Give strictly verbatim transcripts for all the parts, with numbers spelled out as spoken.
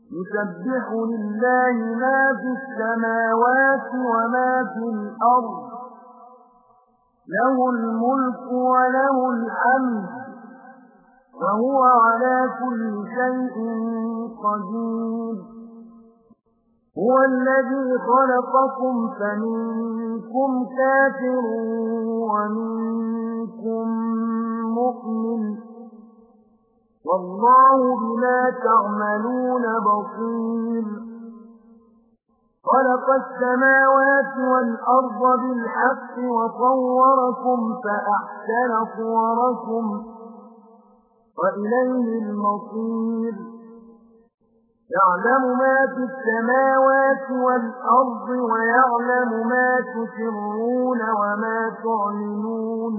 يسبح لله ما في السماوات وما في الأرض له الملك وله الحمد وهو على كل شيء قدير هو الذي خلقكم فمنكم كافر ومنكم مؤمن والله بما تعملون بصير خلق السماوات والأرض بالحق وصوركم فأحسن صوركم وإليه المصير يعلم ما في السماوات والأرض ويعلم ما تسرون وما تعلنون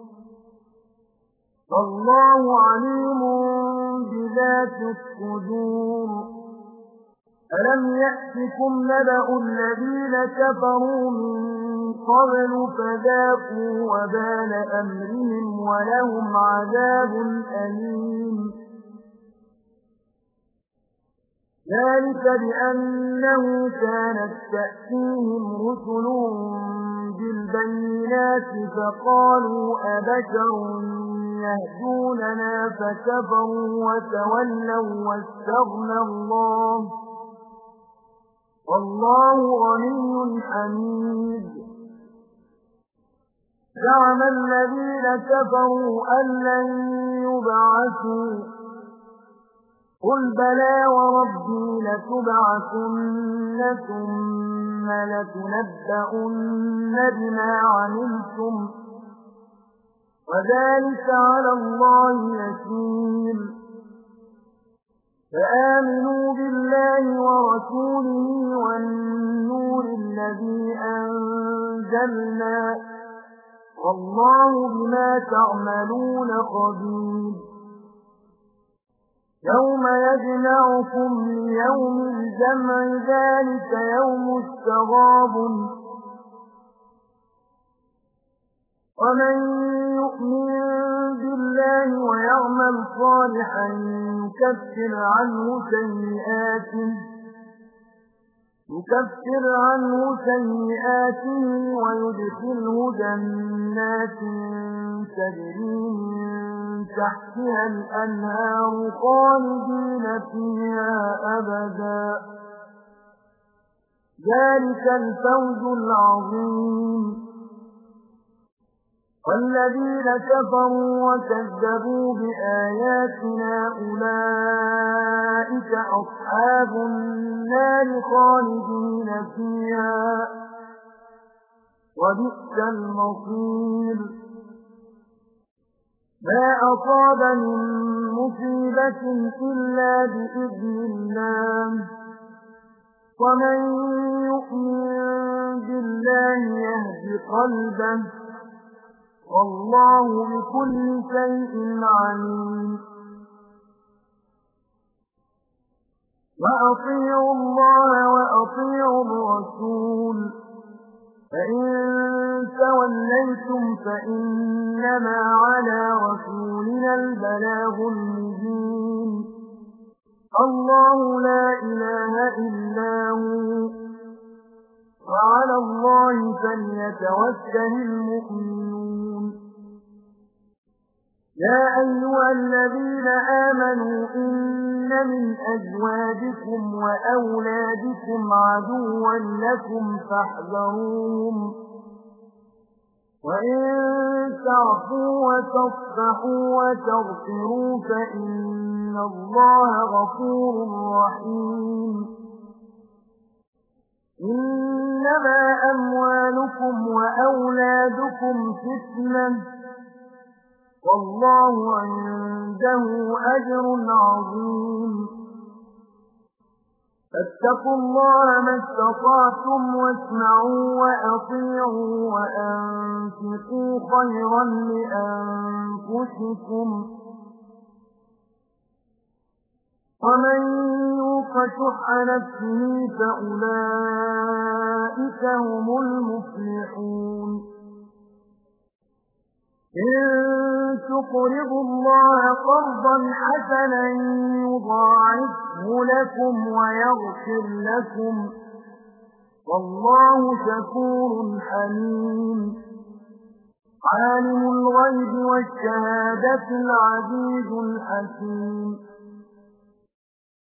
والله عليم بذات الصدور ألم يأتكم نبأ الذين كفروا من قبل فذاقوا وبال أمرهم ولهم عذاب أليم ذلك بأنه كانت تأتيهم رسلهم بالبينات فقالوا أبشر يهدوننا فكفروا وتولوا واستغنى الله والله غني حميد زعم الذين كفروا أن لن يبعثوا قل بلى وربي لتبعثن ثم لتنبؤن بما عملتم وذلك على الله يسير فآمنوا بالله ورسوله والنور الذي أنزلنا والله بما تعملون خبير يوم يجمعكم ليوم الجمع ذلك يوم التغابن ومن يؤمن بالله ويعمل صالحا يكفر عنه سيئاته يكفر عنه سيئاته ويدخله جنات تجري من تحتها الأنهار خالدين فيها أبدا ذلك الفوز العظيم والذين كفروا وكذبوا بآياتنا أولئك أصحاب النار خالدين فيها وبئس المصير ما أصاب من مصيبة إلا بإذن الله ومن يؤمن بالله يهد قلبه والله بكل شيء عليم وأطيعوا الله وأطيعوا الرسول فإن توليتم فإنما على رسولنا البلاغ المبين الله لا إله إلا هو وعلى الله فليتوكل المؤمنون يا أيها الذين آمنوا إن من أزواجكم وأولادكم عدوا لكم فاحذروهم وإن تعفوا وتصفحوا وتغفروا فإن الله غفور رحيم إنما أموالكم وأولادكم فتنة والله عنده أجر عظيم فاتقوا الله ما استطعتم واسمعوا وأطيعوا وأنفقوا خيرا لأنفسكم ومن يوق شح نفسه فأولئك هم المفلحون إن تقرضوا الله قرضا حسنا يضاعفه لكم ويغفر لكم والله شكور حليم عالم الغيب والشهادة العزيز الحكيم